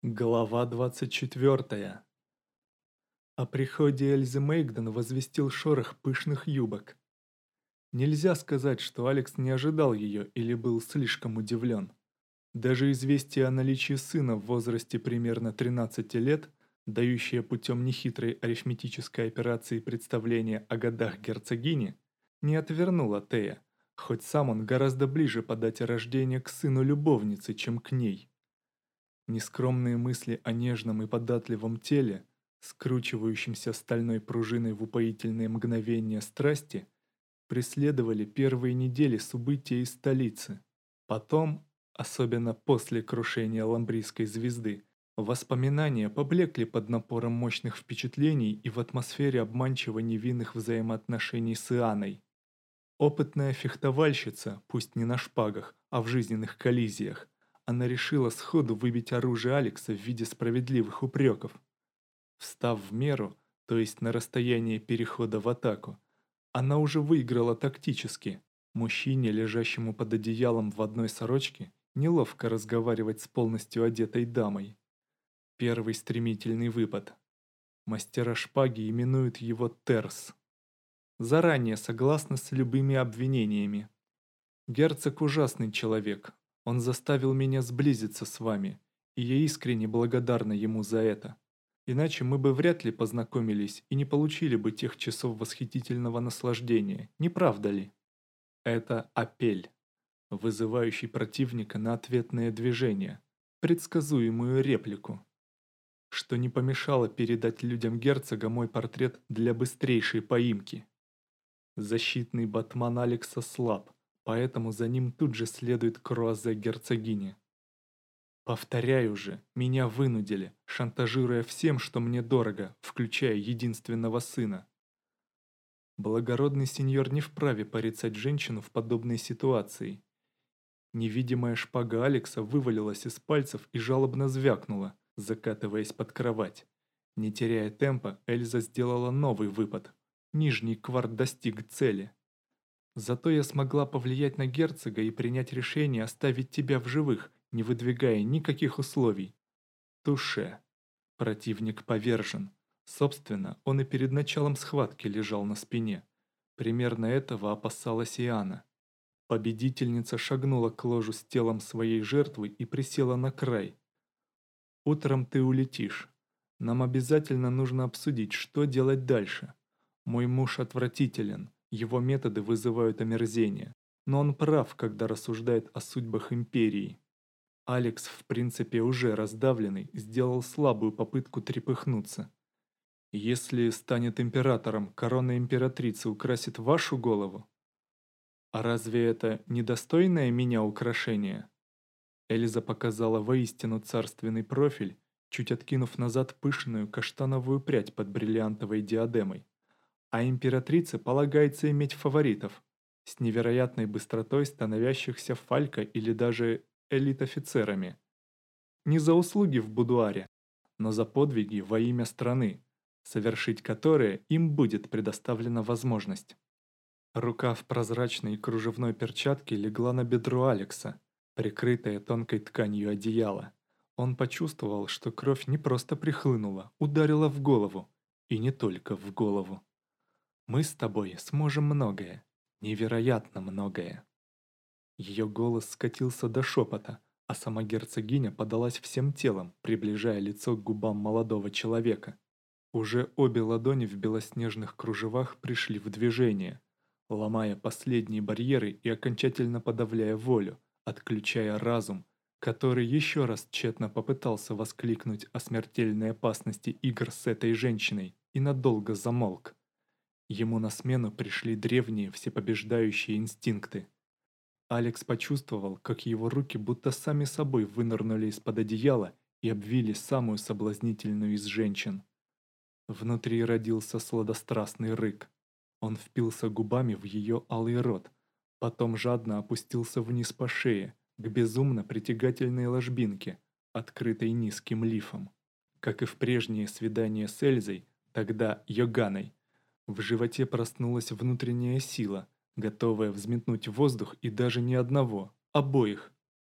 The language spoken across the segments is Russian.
Глава 24. О приходе Эльзы Мейгден возвестил шорох пышных юбок. Нельзя сказать, что Алекс не ожидал ее или был слишком удивлен. Даже известие о наличии сына в возрасте примерно 13 лет, дающее путем нехитрой арифметической операции представление о годах герцогини, не отвернуло Тея, хоть сам он гораздо ближе по дате рождения к сыну любовницы, чем к ней. Нескромные мысли о нежном и податливом теле, скручивающемся стальной пружиной в упоительные мгновения страсти, преследовали первые недели с убытия из столицы. Потом, особенно после крушения Ламбрийской звезды, воспоминания поблекли под напором мощных впечатлений и в атмосфере обманчиво невинных взаимоотношений с Ианой. Опытная фехтовальщица, пусть не на шпагах, а в жизненных коллизиях, она решила сходу выбить оружие Алекса в виде справедливых упреков. Встав в меру, то есть на расстояние перехода в атаку, она уже выиграла тактически. Мужчине, лежащему под одеялом в одной сорочке, неловко разговаривать с полностью одетой дамой. Первый стремительный выпад. Мастера шпаги именуют его терс. Заранее согласна с любыми обвинениями. Герцог ужасный человек. Он заставил меня сблизиться с вами, и я искренне благодарна ему за это. Иначе мы бы вряд ли познакомились и не получили бы тех часов восхитительного наслаждения, не правда ли? Это апель, вызывающий противника на ответное движение, предсказуемую реплику, что не помешало передать людям герцога мой портрет для быстрейшей поимки. Защитный батман Алекса слаб, поэтому за ним тут же следует круазе герцогини. Повторяю же, меня вынудили, шантажируя всем, что мне дорого, включая единственного сына. Благородный сеньор не вправе порицать женщину в подобной ситуации. Невидимая шпага Алекса вывалилась из пальцев и жалобно звякнула, закатываясь под кровать. Не теряя темпа, Эльза сделала новый выпад. Нижний кварт достиг цели. Зато я смогла повлиять на герцога и принять решение оставить тебя в живых, не выдвигая никаких условий. Туше. Противник повержен. Собственно, он и перед началом схватки лежал на спине. Примерно этого опасалась и Анна. Победительница шагнула к ложу с телом своей жертвы и присела на край. «Утром ты улетишь. Нам обязательно нужно обсудить, что делать дальше. Мой муж отвратителен, его методы вызывают омерзение, но он прав, когда рассуждает о судьбах империи. Алекс, в принципе уже раздавленный, сделал слабую попытку трепыхнуться. Если станет императором, корона императрицы украсит вашу голову? А разве это недостойное меня украшение?» Эльза показала воистину царственный профиль, чуть откинув назад пышную каштановую прядь под бриллиантовой диадемой. А императрице полагается иметь фаворитов, с невероятной быстротой становящихся фалька или даже элит-офицерами. Не за услуги в будуаре, но за подвиги во имя страны, совершить которые им будет предоставлена возможность. Рука в прозрачной кружевной перчатке легла на бедро Алекса, прикрытая тонкой тканью одеяла. Он почувствовал, что кровь не просто прихлынула, ударила в голову. И не только в голову. «Мы с тобой сможем многое, невероятно многое». Ее голос скатился до шепота, а сама герцогиня подалась всем телом, приближая лицо к губам молодого человека. Уже обе ладони в белоснежных кружевах пришли в движение, ломая последние барьеры и окончательно подавляя волю, отключая разум, который еще раз тщетно попытался воскликнуть о смертельной опасности игр с этой женщиной и надолго замолк. Ему на смену пришли древние всепобеждающие инстинкты. Алекс почувствовал, как его руки будто сами собой вынырнули из-под одеяла и обвили самую соблазнительную из женщин. Внутри родился сладострастный рык. Он впился губами в ее алый рот, потом жадно опустился вниз по шее, к безумно притягательной ложбинке, открытой низким лифом. Как и в прежние свидания с Эльзой, тогда Йоганой, в животе проснулась внутренняя сила, готовая взметнуть в воздух и даже не одного, обоих.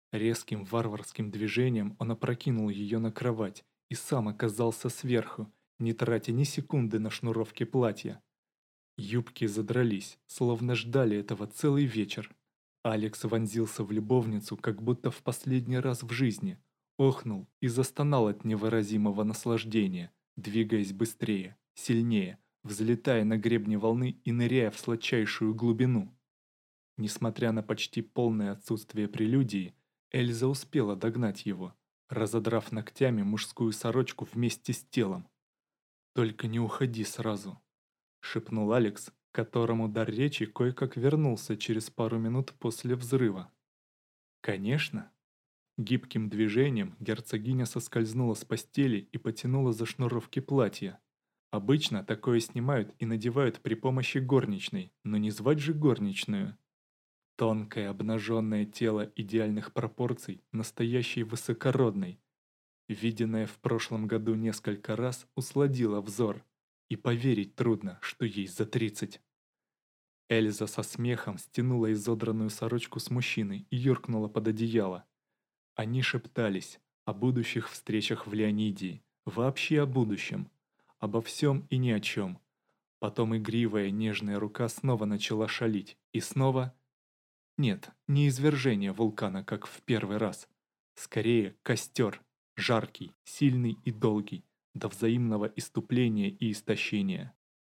Резким варварским движением он опрокинул ее на кровать и сам оказался сверху, не тратя ни секунды на шнуровки платья. Юбки задрались, словно ждали этого целый вечер. Алекс вонзился в любовницу, как будто в последний раз в жизни, охнул и застонал от невыразимого наслаждения, двигаясь быстрее, сильнее, взлетая на гребне волны и ныряя в сладчайшую глубину. Несмотря на почти полное отсутствие прелюдии, Эльза успела догнать его, разодрав ногтями мужскую сорочку вместе с телом. «Только не уходи сразу», — шепнул Алекс, которому дар речи кое-как вернулся через пару минут после взрыва. «Конечно». Гибким движением герцогиня соскользнула с постели и потянула за шнуровки платья. Обычно такое снимают и надевают при помощи горничной, но не звать же горничную. Тонкое обнаженное тело идеальных пропорций, настоящей высокородной, виденное в прошлом году несколько раз, усладило взор, и поверить трудно, что ей за 30. Эльза со смехом стянула изодранную сорочку с мужчины и юркнула под одеяло. Они шептались о будущих встречах в Леонидии, вообще о будущем, обо всем и ни о чем. Потом игривая нежная рука снова начала шалить, и снова... Нет, не извержение вулкана, как в первый раз. Скорее, костер, жаркий, сильный и долгий, до взаимного иступления и истощения.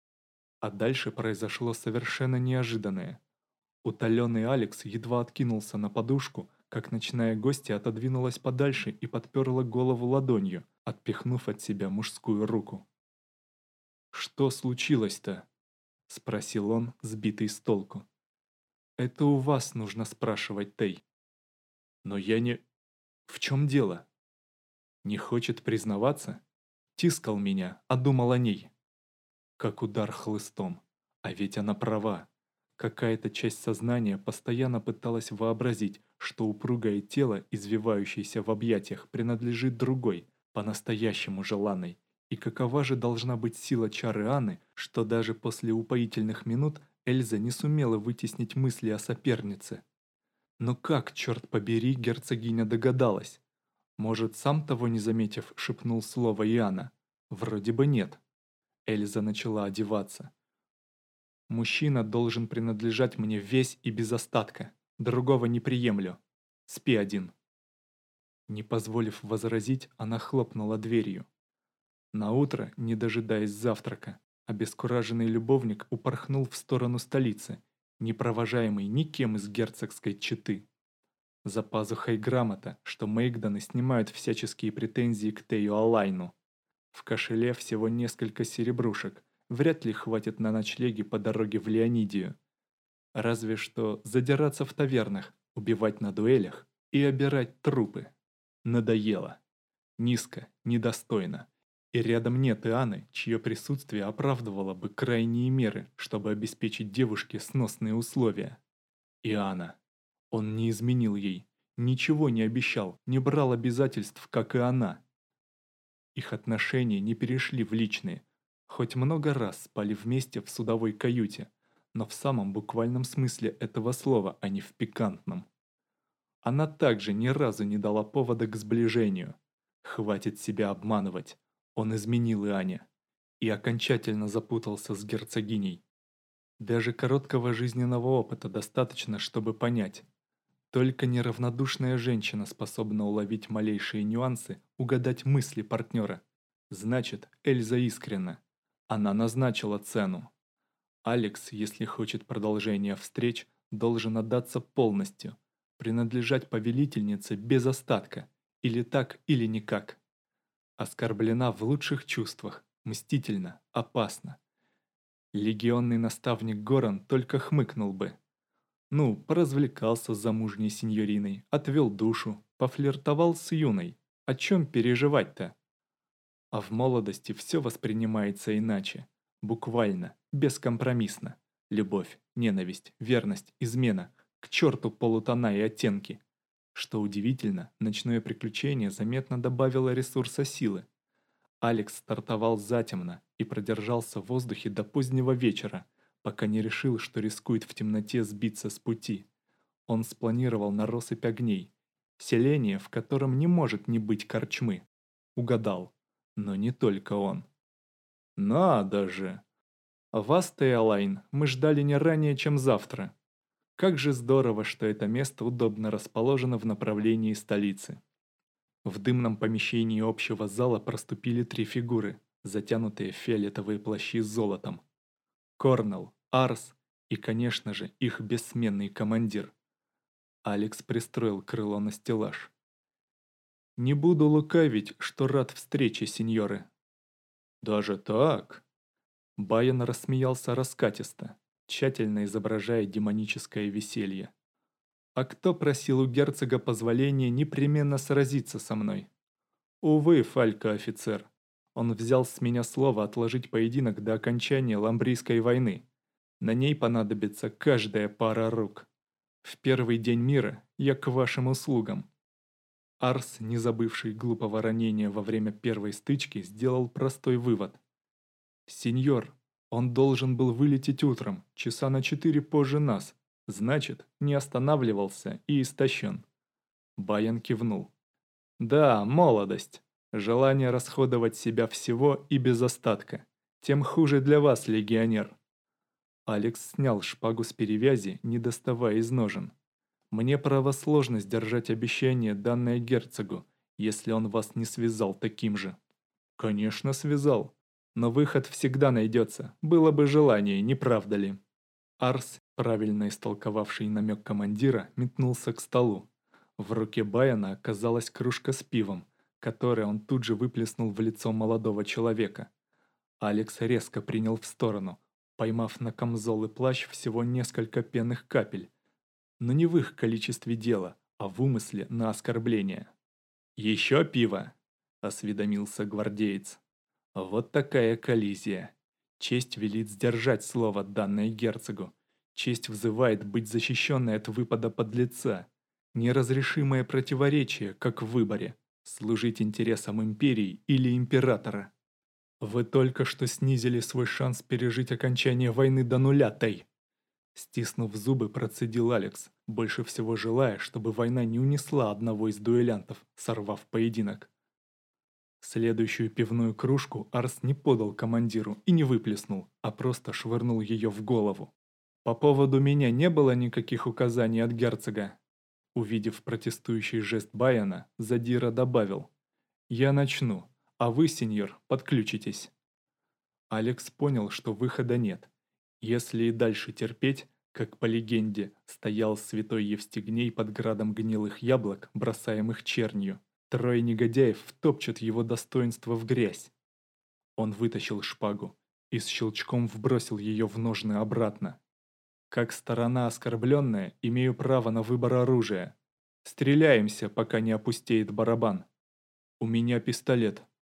А дальше произошло совершенно неожиданное. Утоленный Алекс едва откинулся на подушку, как ночная гостья отодвинулась подальше и подперла голову ладонью, отпихнув от себя мужскую руку. «Что случилось-то?» — спросил он, сбитый с толку. «Это у вас нужно спрашивать, Тей». «Но я не... В чем дело?» «Не хочет признаваться?» Тискал меня, а думал о ней. Как удар хлыстом. А ведь она права. Какая-то часть сознания постоянно пыталась вообразить, что упругое тело, извивающееся в объятиях, принадлежит другой, по-настоящему желанной. И какова же должна быть сила чары Анны, что даже после упоительных минут Эльза не сумела вытеснить мысли о сопернице. Но как, черт побери, герцогиня догадалась? Может, сам того не заметив, шепнул слово Иоанна? Вроде бы нет. Эльза начала одеваться. «Мужчина должен принадлежать мне весь и без остатка. Другого не приемлю. Спи один». Не позволив возразить, она хлопнула дверью. Наутро, не дожидаясь завтрака, обескураженный любовник упорхнул в сторону столицы, не провожаемый никем из герцогской четы. За пазухой грамота, что Мейгданы снимают всяческие претензии к Тею Алайну. В кошеле всего несколько серебрушек, вряд ли хватит на ночлеги по дороге в Леонидию. Разве что задираться в тавернах, убивать на дуэлях и обирать трупы. Надоело. Низко, недостойно. И рядом нет Иоанны, чье присутствие оправдывало бы крайние меры, чтобы обеспечить девушке сносные условия. Иоанна. Он не изменил ей, ничего не обещал, не брал обязательств, как и она. Их отношения не перешли в личные, хоть много раз спали вместе в судовой каюте, но в самом буквальном смысле этого слова, а не в пикантном. Она также ни разу не дала повода к сближению. Хватит себя обманывать. Он изменил Иоанне и окончательно запутался с герцогиней. Даже короткого жизненного опыта достаточно, чтобы понять. Только неравнодушная женщина способна уловить малейшие нюансы, угадать мысли партнера. Значит, Эльза искренна. Она назначила цену. Алекс, если хочет продолжения встреч, должен отдаться полностью, принадлежать повелительнице без остатка, или так, или никак. Оскорблена в лучших чувствах, мстительно, опасно. Легионный наставник Горан только хмыкнул бы. Ну, поразвлекался с замужней сеньориной, отвел душу, пофлиртовал с юной. О чем переживать-то? А в молодости все воспринимается иначе. Буквально, бескомпромиссно. Любовь, ненависть, верность, измена. К черту полутона и оттенки. Что удивительно, ночное приключение заметно добавило ресурса силы. Алекс стартовал затемно и продержался в воздухе до позднего вечера, пока не решил, что рискует в темноте сбиться с пути. Он спланировал на россыпь огней, Селение, в котором не может не быть корчмы. Угадал. Но не только он. Надо же! Вас, Теолайн, мы ждали не ранее, чем завтра. Как же здорово, что это место удобно расположено в направлении столицы. В дымном помещении общего зала проступили 3 фигуры, затянутые в фиолетовые плащи с золотом. Корнелл, Арс и, конечно же, их бессменный командир. Алекс пристроил крыло на стеллаж. «Не буду лукавить, что рад встрече, сеньоры». «Даже так?» Байен рассмеялся раскатисто, тщательно изображая демоническое веселье. «А кто просил у герцога позволения непременно сразиться со мной?» «Увы, Фалька-офицер. Он взял с меня слово отложить поединок до окончания Ламбрийской войны. На ней понадобится каждая пара рук. В первый день мира я к вашим услугам». Арс, не забывший глупого ранения во время первой стычки, сделал простой вывод. «Сеньор, он должен был вылететь утром, часа на 4 позже нас. Значит, не останавливался и истощен». Байен кивнул. «Да, молодость. Желание расходовать себя всего и без остатка. Тем хуже для вас, легионер». Алекс снял шпагу с перевязи, не доставая из ножен. «Мне право сложно сдержать обещание, данное герцогу, если он вас не связал таким же». «Конечно, связал. Но выход всегда найдется, было бы желание, не правда ли?» Арс, правильно истолковавший намек командира, метнулся к столу. В руке Байана оказалась кружка с пивом, которое он тут же выплеснул в лицо молодого человека. Алекс резко принял в сторону, поймав на камзол и плащ всего несколько пенных капель. Но не в их количестве дела, а в умысле на оскорбление. «Еще пиво?» – осведомился гвардеец. «Вот такая коллизия. Честь велит сдержать слово, данное герцогу. Честь взывает быть защищенной от выпада подлеца. Неразрешимое противоречие, как в выборе, служить интересам империи или императора. Вы только что снизили свой шанс пережить окончание войны до нуля, Тей». Стиснув зубы, процедил Алекс, больше всего желая, чтобы война не унесла одного из дуэлянтов, сорвав поединок. Следующую пивную кружку Арс не подал командиру и не выплеснул, а просто швырнул ее в голову. «По поводу меня не было никаких указаний от герцога». Увидев протестующий жест Байана, Задира добавил: «Я начну, а вы, сеньор, подключитесь». Алекс понял, что выхода нет. Если и дальше терпеть, как по легенде, стоял святой Евстигней под градом гнилых яблок, бросаемых чернью, 3 негодяев втопчут его достоинство в грязь. Он вытащил шпагу и с щелчком вбросил ее в ножны обратно. «Как сторона оскорбленная, имею право на выбор оружия. Стреляемся, пока не опустеет барабан. У меня пистолет».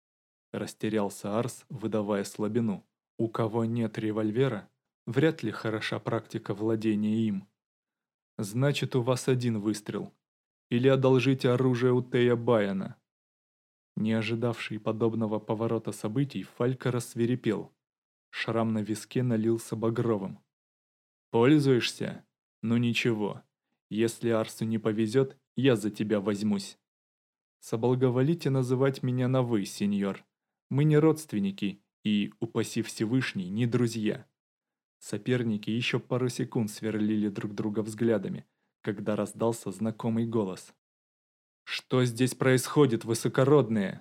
Растерялся Арс, выдавая слабину. «У кого нет револьвера, вряд ли хороша практика владения им. Значит, у вас один выстрел. Или одолжите оружие у Тея Байана». Не ожидавший подобного поворота событий, Фалька рассвирепел. Шрам на виске налился багровым. «Пользуешься? Ну ничего. Если Арсу не повезет, я за тебя возьмусь. Соблаговолите называть меня на «вы», сеньор. Мы не родственники и, упаси Всевышний, не друзья». Соперники еще пару секунд сверлили друг друга взглядами, когда раздался знакомый голос. «Что здесь происходит, высокородные?»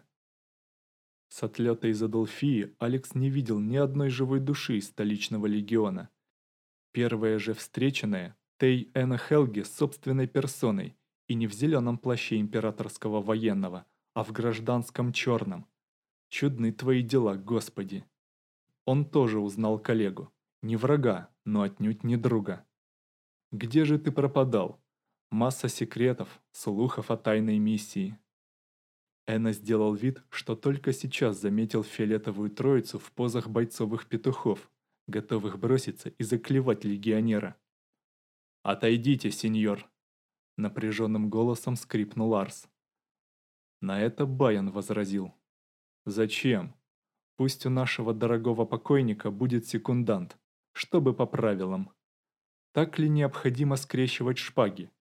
С отлета из Адолфии Алекс не видел ни одной живой души из столичного легиона. Первая же встреченная – Тей Эна Хелги с собственной персоной, и не в зеленом плаще императорского военного, а в гражданском черном. Чудны твои дела, Господи. Он тоже узнал коллегу. Не врага, но отнюдь не друга. «Где же ты пропадал? Масса секретов, слухов о тайной миссии». Эна сделал вид, что только сейчас заметил фиолетовую троицу в позах бойцовых петухов, готовых броситься и заклевать легионера. «Отойдите, сеньор!» Напряженным голосом скрипнул Арс. На это Байан возразил. «Зачем? Пусть у нашего дорогого покойника будет секундант, чтобы по правилам. Так ли необходимо скрещивать шпаги?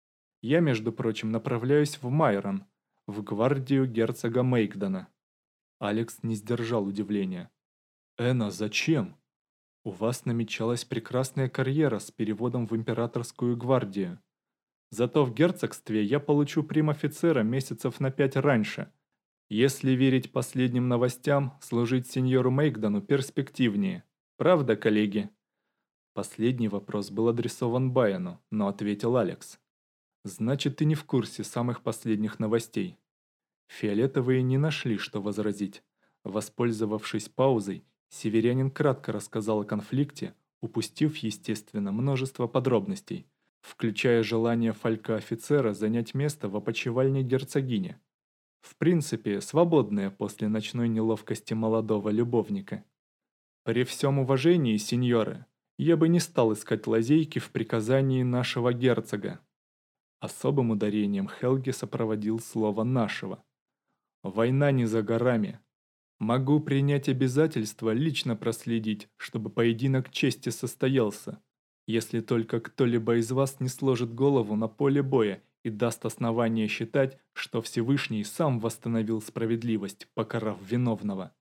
Я, между прочим, направляюсь в Майрон, в гвардию герцога Мейкдона». Алекс не сдержал удивления. «Энна, зачем? У вас намечалась прекрасная карьера с переводом в императорскую гвардию. Зато в герцогстве я получу прим-офицера месяцев на 5 раньше. Если верить последним новостям, служить сеньору Мейкдону перспективнее. Правда, коллеги?» Последний вопрос был адресован Байану, но ответил Алекс. «Значит, ты не в курсе самых последних новостей». Фиолетовые не нашли, что возразить. Воспользовавшись паузой, северянин кратко рассказал о конфликте, упустив, естественно, множество подробностей, включая желание фалька-офицера занять место в опочивальне герцогини. В принципе, свободное после ночной неловкости молодого любовника. «При всем уважении, сеньоры, я бы не стал искать лазейки в приказании нашего герцога». Особым ударением Хелги сопроводил слово «нашего». «Война не за горами. Могу принять обязательство лично проследить, чтобы поединок чести состоялся, если только кто-либо из вас не сложит голову на поле боя и даст основание считать, что Всевышний сам восстановил справедливость, покарав виновного.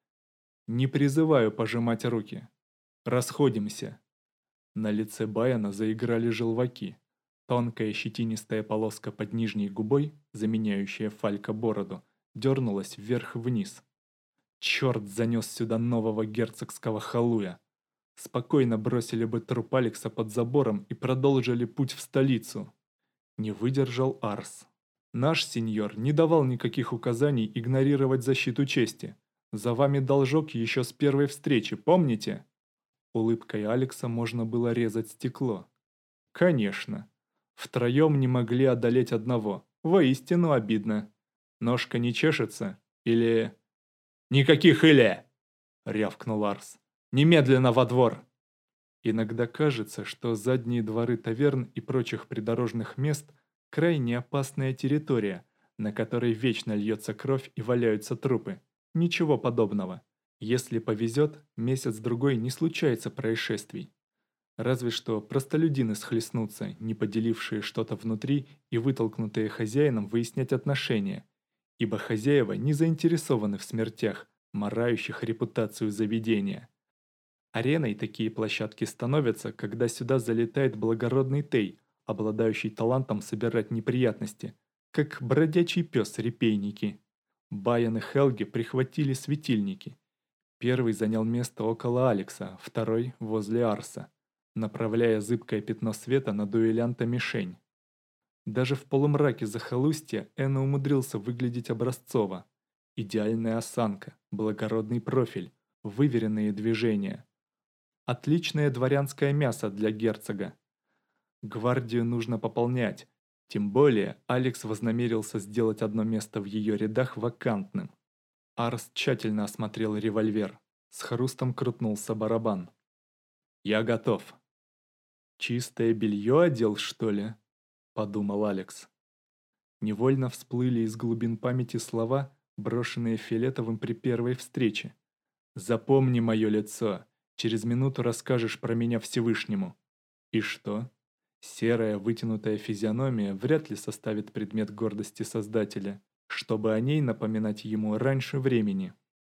Не призываю пожимать руки. Расходимся». На лице Баяна заиграли желваки. Тонкая щетинистая полоска под нижней губой, заменяющая Фалька бороду, дернулась вверх-вниз. Черт занес сюда нового герцогского халуя. Спокойно бросили бы труп Алекса под забором и продолжили путь в столицу. Не выдержал Арс. «Наш сеньор не давал никаких указаний игнорировать защиту чести. За вами должок еще с первой встречи, помните?» Улыбкой Алекса можно было резать стекло. «Конечно. Втроем не могли одолеть одного. Воистину обидно. Ножка не чешется? Или...» «Никаких «или!»» — рявкнул Арс. «Немедленно во двор!» Иногда кажется, что задние дворы таверн и прочих придорожных мест – крайне опасная территория, на которой вечно льется кровь и валяются трупы. Ничего подобного. Если повезет, месяц-другой не случается происшествий. Разве что простолюдины схлестнутся, не поделившие что-то внутри и вытолкнутые хозяином выяснять отношения, ибо хозяева не заинтересованы в смертях, марающих репутацию заведения. Ареной такие площадки становятся, когда сюда залетает благородный Тей, обладающий талантом собирать неприятности, как бродячий пес репейники. Баян и Хелги прихватили светильники. Первый занял место около Алекса, второй – возле Арса, направляя зыбкое пятно света на дуэлянта-мишень. Даже в полумраке захолустья Энна умудрился выглядеть образцово. Идеальная осанка, благородный профиль, выверенные движения. Отличное дворянское мясо для герцога. Гвардию нужно пополнять, тем более Алекс вознамерился сделать одно место в ее рядах вакантным. Арс тщательно осмотрел револьвер. С хрустом крутнулся барабан. «Я готов». «Чистое белье одел, что ли?» – подумал Алекс. Невольно всплыли из глубин памяти слова, брошенные Фиолетовым при первой встрече. «Запомни мое лицо. Через минуту расскажешь про меня Всевышнему». И что? Серая вытянутая физиономия вряд ли составит предмет гордости Создателя, чтобы о ней напоминать ему раньше времени.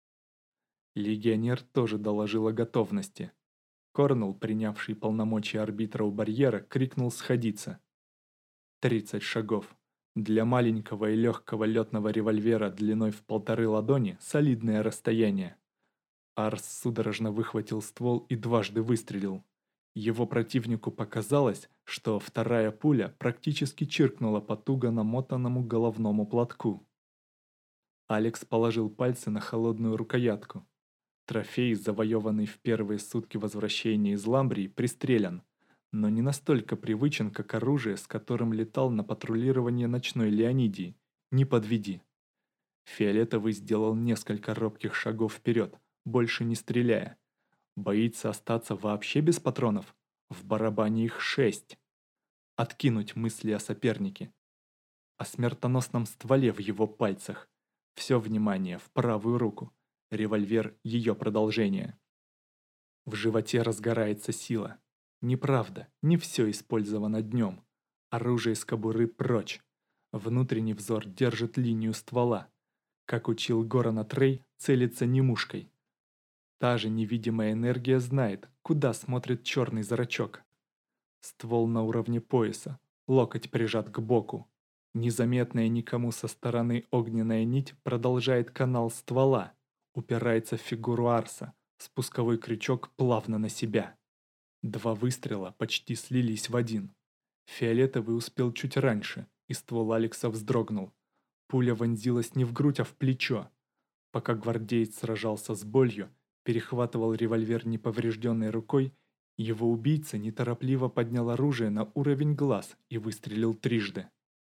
Легионер тоже доложил о готовности. Корнелл, принявший полномочия арбитра у барьера, крикнул сходиться. 30 шагов. Для маленького и легкого летного револьвера длиной в 1,5 ладони солидное расстояние. Арс судорожно выхватил ствол и дважды выстрелил. Его противнику показалось, что вторая пуля практически чиркнула по туго намотанному головному платку. Алекс положил пальцы на холодную рукоятку. Трофей, завоеванный в первые сутки возвращения из Ламбрии, пристрелян, но не настолько привычен, как оружие, с которым летал на патрулирование ночной Леонидии. Не подведи. Фиолетовый сделал несколько робких шагов вперед, больше не стреляя. Боится остаться вообще без патронов? В барабане их 6. Откинуть мысли о сопернике. О смертоносном стволе в его пальцах. Все внимание в правую руку. Револьвер – ее продолжение. В животе разгорается сила. Неправда, не все использовано днем. Оружие из кобуры прочь. Внутренний взор держит линию ствола. Как учил Горана Трей, целится не мушкой. Та же невидимая энергия знает, куда смотрит черный зрачок. Ствол на уровне пояса, локоть прижат к боку. Незаметная никому со стороны огненная нить продолжает канал ствола, упирается в фигуру Арса, спусковой крючок плавно на себя. Два выстрела почти слились в один. Фиолетовый успел чуть раньше, и ствол Алекса вздрогнул. Пуля вонзилась не в грудь, а в плечо. Пока гвардеец сражался с болью, перехватывал револьвер неповрежденной рукой, его убийца неторопливо поднял оружие на уровень глаз и выстрелил трижды.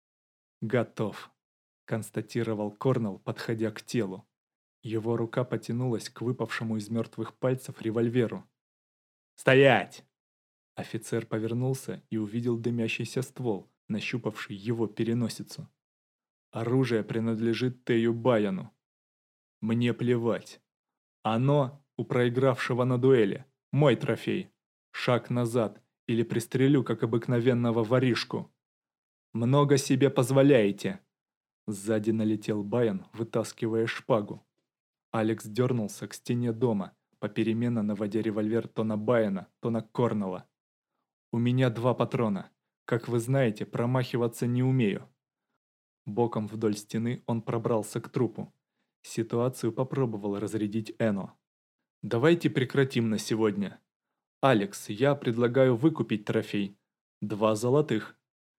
«Готов», — констатировал Корнелл, подходя к телу. Его рука потянулась к выпавшему из мертвых пальцев револьверу. «Стоять!» Офицер повернулся и увидел дымящийся ствол, нащупавший его переносицу. «Оружие принадлежит Тею Баяну. Мне плевать. Оно у проигравшего на дуэли. Мой трофей. Шаг назад, или пристрелю, как обыкновенного воришку. Много себе позволяете!» Сзади налетел Баян, вытаскивая шпагу. Алекс дернулся к стене дома, попеременно наводя револьвер то на Баяна, то на Корнелла. «У меня 2 патрона. Как вы знаете, промахиваться не умею». Боком вдоль стены он пробрался к трупу. Ситуацию попробовал разрядить Эно. «Давайте прекратим на сегодня. Алекс, я предлагаю выкупить трофей. 2 золотых».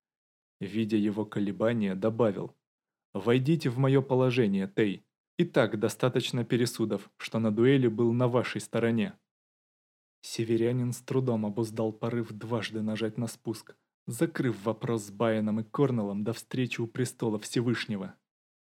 Видя его колебания, добавил. «Войдите в мое положение, Тей. И так достаточно пересудов, что на дуэли был на вашей стороне». Северянин с трудом обуздал порыв дважды нажать на спуск, закрыв вопрос с Баяном и Корнеллом до встречи у престола Всевышнего.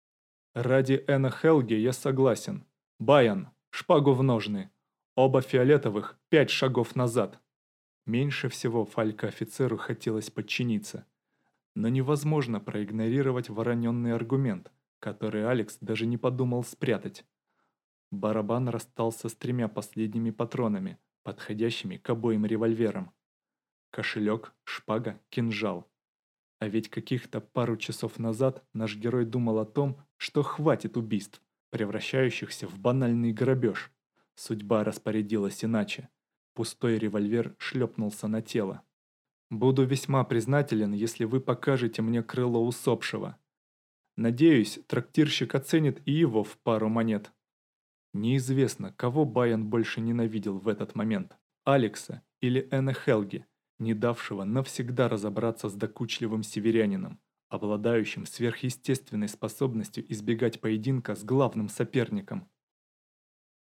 «Ради Эна Хелги я согласен. Баян, шпагу в ножны. Оба фиолетовых 5 шагов назад». Меньше всего Фалька-офицеру хотелось подчиниться. Но невозможно проигнорировать вороненный аргумент, который Алекс даже не подумал спрятать. Барабан расстался с 3 последними патронами, подходящими к обоим револьверам. Кошелек, шпага, кинжал. А ведь каких-то пару часов назад наш герой думал о том, что хватит убийств, превращающихся в банальный грабеж. Судьба распорядилась иначе. Пустой револьвер шлепнулся на тело. «Буду весьма признателен, если вы покажете мне крыло усопшего. Надеюсь, трактирщик оценит и его в пару монет». Неизвестно, кого Баян больше ненавидел в этот момент – Алекса или Эна Хелги, не давшего навсегда разобраться с докучливым северянином, обладающим сверхъестественной способностью избегать поединка с главным соперником.